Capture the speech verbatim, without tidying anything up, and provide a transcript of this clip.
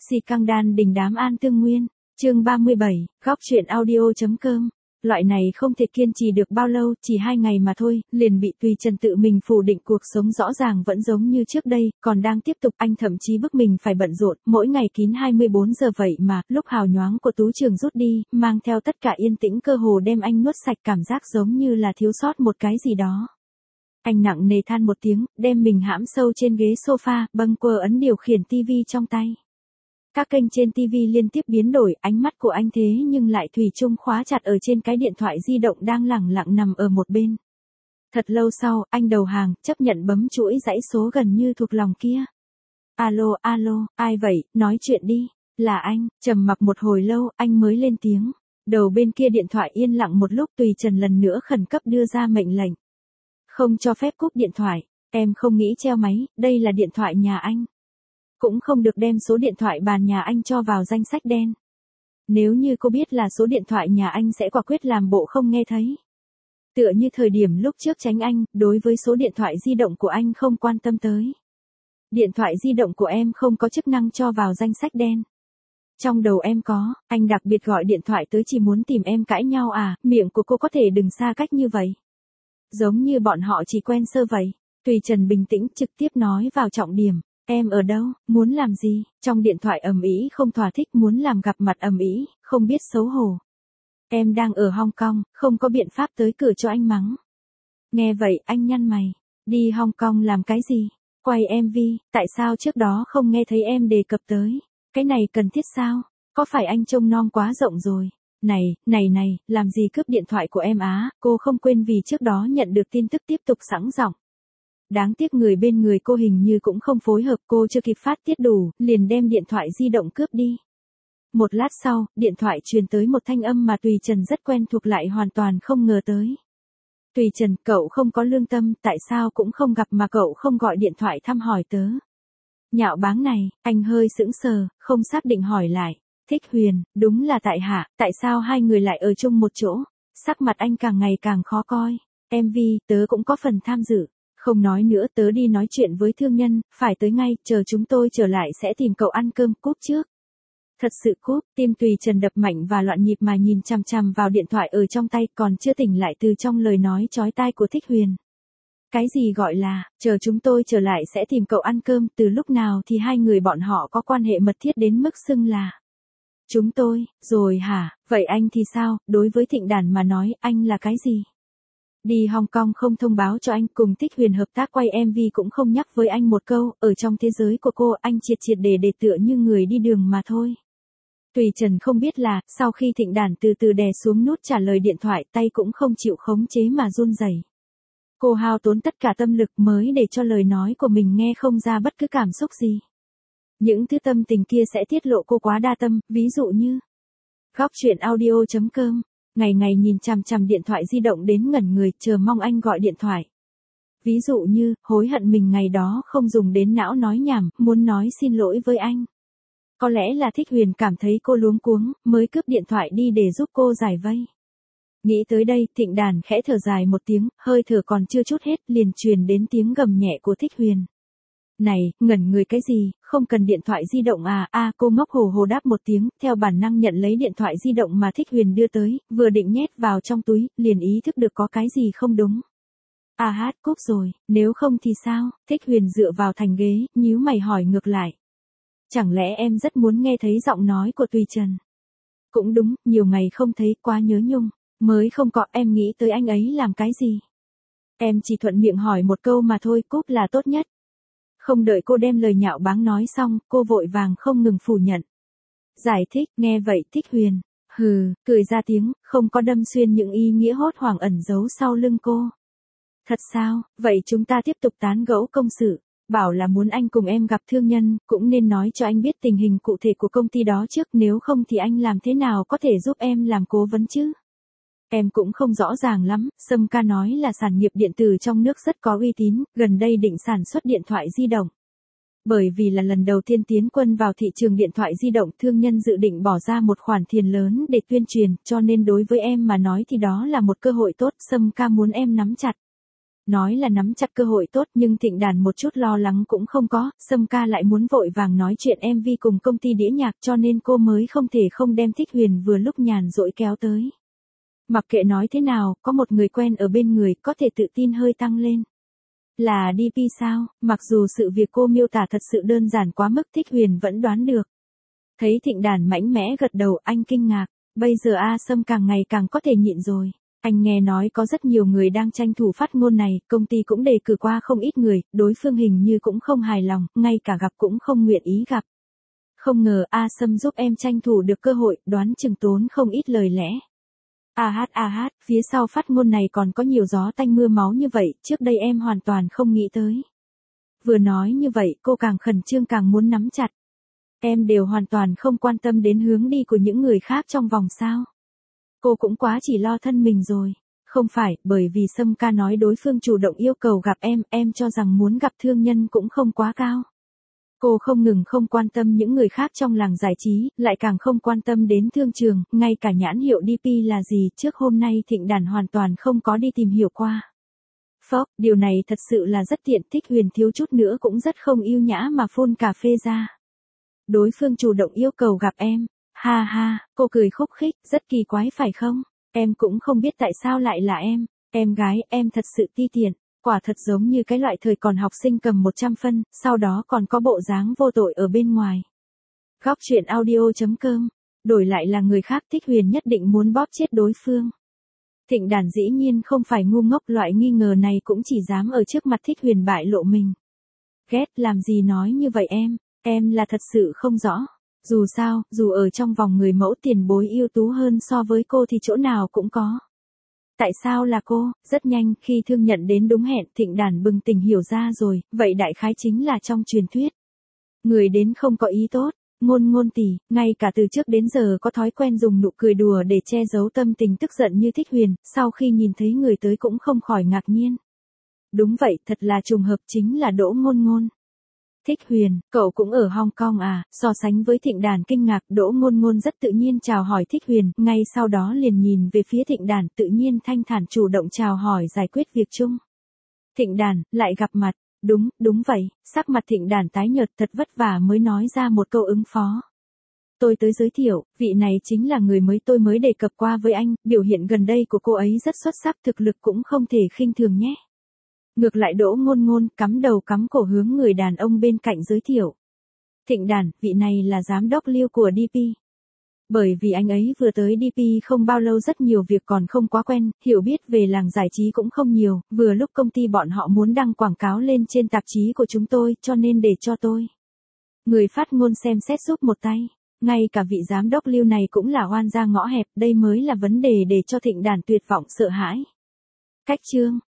Si căng đan đình đám an tương nguyên, chương ba mươi bảy, góc truyện audio.com. Loại này không thể kiên trì được bao lâu, chỉ hai ngày mà thôi, liền bị Tùy Trần tự mình phủ định cuộc sống rõ ràng vẫn giống như trước đây, còn đang tiếp tục. Anh thậm chí bức mình phải bận rộn, mỗi ngày kín hai mươi bốn giờ vậy mà, lúc hào nhoáng của Tú Trường rút đi, mang theo tất cả yên tĩnh cơ hồ đem anh nuốt sạch, cảm giác giống như là thiếu sót một cái gì đó. Anh nặng nề than một tiếng, đem mình hãm sâu trên ghế sofa, bâng quơ ấn điều khiển tivi trong tay. Các kênh trên tivi liên tiếp biến đổi, ánh mắt của anh thế nhưng lại thủy chung khóa chặt ở trên cái điện thoại di động đang lẳng lặng nằm ở một bên. Thật lâu sau, anh đầu hàng, chấp nhận bấm chuỗi dãy số gần như thuộc lòng kia. Alo, alo, ai vậy, nói chuyện đi. Là anh. Trầm mặc một hồi lâu, anh mới lên tiếng. Đầu bên kia điện thoại yên lặng một lúc, Tùy Trần lần nữa khẩn cấp đưa ra mệnh lệnh. Không cho phép cúp điện thoại. Em không nghĩ treo máy, đây là điện thoại nhà anh. Cũng không được đem số điện thoại bàn nhà anh cho vào danh sách đen. Nếu như cô biết là số điện thoại nhà anh sẽ quả quyết làm bộ không nghe thấy. Tựa như thời điểm lúc trước tránh anh, đối với số điện thoại di động của anh không quan tâm tới. Điện thoại di động của em không có chức năng cho vào danh sách đen. Trong đầu em có, anh đặc biệt gọi điện thoại tới chỉ muốn tìm em cãi nhau à, miệng của cô có thể đừng xa cách như vậy. Giống như bọn họ chỉ quen sơ vậy. Tùy Trần bình tĩnh trực tiếp nói vào trọng điểm. Em ở đâu, muốn làm gì, trong điện thoại ầm ĩ không thỏa thích, muốn làm gặp mặt ầm ĩ, không biết xấu hổ. Em đang ở Hong Kong, không có biện pháp tới cửa cho anh mắng. Nghe vậy anh nhăn mày, đi Hong Kong làm cái gì, quay em vê, tại sao trước đó không nghe thấy em đề cập tới, cái này cần thiết sao, có phải anh trông non quá rộng rồi. Này, này này, làm gì cướp điện thoại của em á, cô không quên vì trước đó nhận được tin tức tiếp tục sẵn giọng. Đáng tiếc người bên người cô hình như cũng không phối hợp, cô chưa kịp phát tiết đủ, liền đem điện thoại di động cướp đi. Một lát sau, điện thoại truyền tới một thanh âm mà Tùy Trần rất quen thuộc lại hoàn toàn không ngờ tới. Tùy Trần, cậu không có lương tâm, tại sao cũng không gặp mà cậu không gọi điện thoại thăm hỏi tớ. Nhạo báng này, anh hơi sững sờ, không xác định hỏi lại. Thích Huyền, đúng là tại hạ, tại sao hai người lại ở chung một chỗ? Sắc mặt anh càng ngày càng khó coi. em vê, tớ cũng có phần tham dự. Không nói nữa, tớ đi nói chuyện với thương nhân, phải tới ngay, chờ chúng tôi trở lại sẽ tìm cậu ăn cơm, cúp trước. Thật sự cúp, tim Tùy Trần đập mạnh và loạn nhịp mà nhìn chằm chằm vào điện thoại ở trong tay, còn chưa tỉnh lại từ trong lời nói chói tai của Thích Huyền. Cái gì gọi là, chờ chúng tôi trở lại sẽ tìm cậu ăn cơm, từ lúc nào thì hai người bọn họ có quan hệ mật thiết đến mức xưng là. Chúng tôi, rồi hả, vậy anh thì sao, đối với Thịnh Đản mà nói, anh là cái gì? Đi Hong Kong không thông báo cho anh, cùng Thích Huyền hợp tác quay em vê cũng không nhắc với anh một câu, ở trong thế giới của cô anh triệt triệt để để tựa như người đi đường mà thôi. Tùy Trần không biết là, sau khi Thịnh Đản từ từ đè xuống nút trả lời điện thoại, tay cũng không chịu khống chế mà run rẩy. Cô hao tốn tất cả tâm lực mới để cho lời nói của mình nghe không ra bất cứ cảm xúc gì. Những thứ tâm tình kia sẽ tiết lộ cô quá đa tâm, ví dụ như góc truyện audio.com. Ngày ngày nhìn chằm chằm điện thoại di động đến ngẩn người, chờ mong anh gọi điện thoại. Ví dụ như, hối hận mình ngày đó không dùng đến não nói nhảm, muốn nói xin lỗi với anh. Có lẽ là Thích Huyền cảm thấy cô luống cuống, mới cướp điện thoại đi để giúp cô giải vây. Nghĩ tới đây, Thịnh Đản khẽ thở dài một tiếng, hơi thở còn chưa chút hết, liền truyền đến tiếng gầm nhẹ của Thích Huyền. Này, ngẩn người cái gì, không cần điện thoại di động à, a à, cô ngốc hồ hồ đáp một tiếng, theo bản năng nhận lấy điện thoại di động mà Thích Huyền đưa tới, vừa định nhét vào trong túi, liền ý thức được có cái gì không đúng. À hát, cúp rồi, nếu không thì sao, Thích Huyền dựa vào thành ghế, nhíu mày hỏi ngược lại. Chẳng lẽ em rất muốn nghe thấy giọng nói của Tùy Trần? Cũng đúng, nhiều ngày không thấy, quá nhớ nhung, mới không có, em nghĩ tới anh ấy làm cái gì? Em chỉ thuận miệng hỏi một câu mà thôi, cúp là tốt nhất. Không đợi cô đem lời nhạo báng nói xong, cô vội vàng không ngừng phủ nhận. Giải thích, nghe vậy Thích Huyền, hừ, cười ra tiếng, không có đâm xuyên những ý nghĩa hốt hoảng ẩn giấu sau lưng cô. Thật sao, vậy chúng ta tiếp tục tán gẫu công sự, bảo là muốn anh cùng em gặp thương nhân, cũng nên nói cho anh biết tình hình cụ thể của công ty đó trước, nếu không thì anh làm thế nào có thể giúp em làm cố vấn chứ? Em cũng không rõ ràng lắm, Sâm ca nói là sản nghiệp điện tử trong nước rất có uy tín, gần đây định sản xuất điện thoại di động. Bởi vì là lần đầu tiên tiến quân vào thị trường điện thoại di động, thương nhân dự định bỏ ra một khoản tiền lớn để tuyên truyền, cho nên đối với em mà nói thì đó là một cơ hội tốt, Sâm ca muốn em nắm chặt. Nói là nắm chặt cơ hội tốt nhưng Thịnh Đàn một chút lo lắng cũng không có, Sâm ca lại muốn vội vàng nói chuyện em vê cùng công ty đĩa nhạc cho nên cô mới không thể không đem Thích Huyền vừa lúc nhàn rỗi kéo tới. Mặc kệ nói thế nào, có một người quen ở bên người có thể tự tin hơi tăng lên. Là đê pê sao? Mặc dù sự việc cô miêu tả thật sự đơn giản quá mức Thích Huyền vẫn đoán được. Thấy Thịnh Đàn mạnh mẽ gật đầu anh kinh ngạc, bây giờ A Sâm càng ngày càng có thể nhịn rồi. Anh nghe nói có rất nhiều người đang tranh thủ phát ngôn này, công ty cũng đề cử qua không ít người, đối phương hình như cũng không hài lòng, ngay cả gặp cũng không nguyện ý gặp. Không ngờ A Sâm giúp em tranh thủ được cơ hội, đoán chừng tốn không ít lời lẽ. A hát a hát, phía sau phát ngôn này còn có nhiều gió tanh mưa máu như vậy, trước đây em hoàn toàn không nghĩ tới. Vừa nói như vậy, cô càng khẩn trương càng muốn nắm chặt. Em đều hoàn toàn không quan tâm đến hướng đi của những người khác trong vòng sao. Cô cũng quá chỉ lo thân mình rồi. Không phải, bởi vì Sâm ca nói đối phương chủ động yêu cầu gặp em, em cho rằng muốn gặp thương nhân cũng không quá cao. Cô không ngừng không quan tâm những người khác trong làng giải trí, lại càng không quan tâm đến thương trường, ngay cả nhãn hiệu đê pê là gì trước hôm nay Thịnh Đàn hoàn toàn không có đi tìm hiểu qua. Phốc, điều này thật sự là rất tiện, Thích Huyền thiếu chút nữa cũng rất không yêu nhã mà phun cà phê ra. Đối phương chủ động yêu cầu gặp em. Ha ha, cô cười khúc khích, rất kỳ quái phải không? Em cũng không biết tại sao lại là em. Em gái, em thật sự ti tiện. Quả thật giống như cái loại thời còn học sinh cầm một trăm phân, sau đó còn có bộ dáng vô tội ở bên ngoài. Góc truyện audio chấm com. Đổi lại là người khác Thích Huyền nhất định muốn bóp chết đối phương. Thịnh Đàn dĩ nhiên không phải ngu ngốc, loại nghi ngờ này cũng chỉ dám ở trước mặt Thích Huyền bại lộ mình. Ghét, làm gì nói như vậy em, em là thật sự không rõ. Dù sao, dù ở trong vòng người mẫu tiền bối ưu tú hơn so với cô thì chỗ nào cũng có. Tại sao là cô? Rất nhanh, khi thương nhận đến đúng hẹn, Thịnh Đàn bừng tỉnh hiểu ra rồi, vậy đại khái chính là trong truyền thuyết. Người đến không có ý tốt, ngôn ngôn tỷ, ngay cả từ trước đến giờ có thói quen dùng nụ cười đùa để che giấu tâm tình tức giận như Thích Huyền, sau khi nhìn thấy người tới cũng không khỏi ngạc nhiên. Đúng vậy, thật là trùng hợp, chính là Đỗ Ngôn Ngôn. Thích Huyền, cậu cũng ở Hong Kong à? So sánh với Thịnh Đàn kinh ngạc, Đỗ Ngôn Ngôn rất tự nhiên chào hỏi Thích Huyền, ngay sau đó liền nhìn về phía Thịnh Đàn, tự nhiên thanh thản chủ động chào hỏi giải quyết việc chung. Thịnh Đàn, lại gặp mặt. Đúng, đúng vậy, sắc mặt Thịnh Đàn tái nhợt, thật vất vả mới nói ra một câu ứng phó. Tôi tới giới thiệu, vị này chính là người mới tôi mới đề cập qua với anh, biểu hiện gần đây của cô ấy rất xuất sắc, thực lực cũng không thể khinh thường nhé. Ngược lại Đỗ Ngôn Ngôn cắm đầu cắm cổ hướng người đàn ông bên cạnh giới thiệu. Thịnh Đàn, vị này là giám đốc Lưu của đê pê. Bởi vì anh ấy vừa tới đê pê không bao lâu, rất nhiều việc còn không quá quen, hiểu biết về làng giải trí cũng không nhiều, vừa lúc công ty bọn họ muốn đăng quảng cáo lên trên tạp chí của chúng tôi cho nên để cho tôi. Người phát ngôn xem xét giúp một tay, ngay cả vị giám đốc Lưu này cũng là oan ra ngõ hẹp, đây mới là vấn đề để cho Thịnh Đàn tuyệt vọng sợ hãi. Cách chương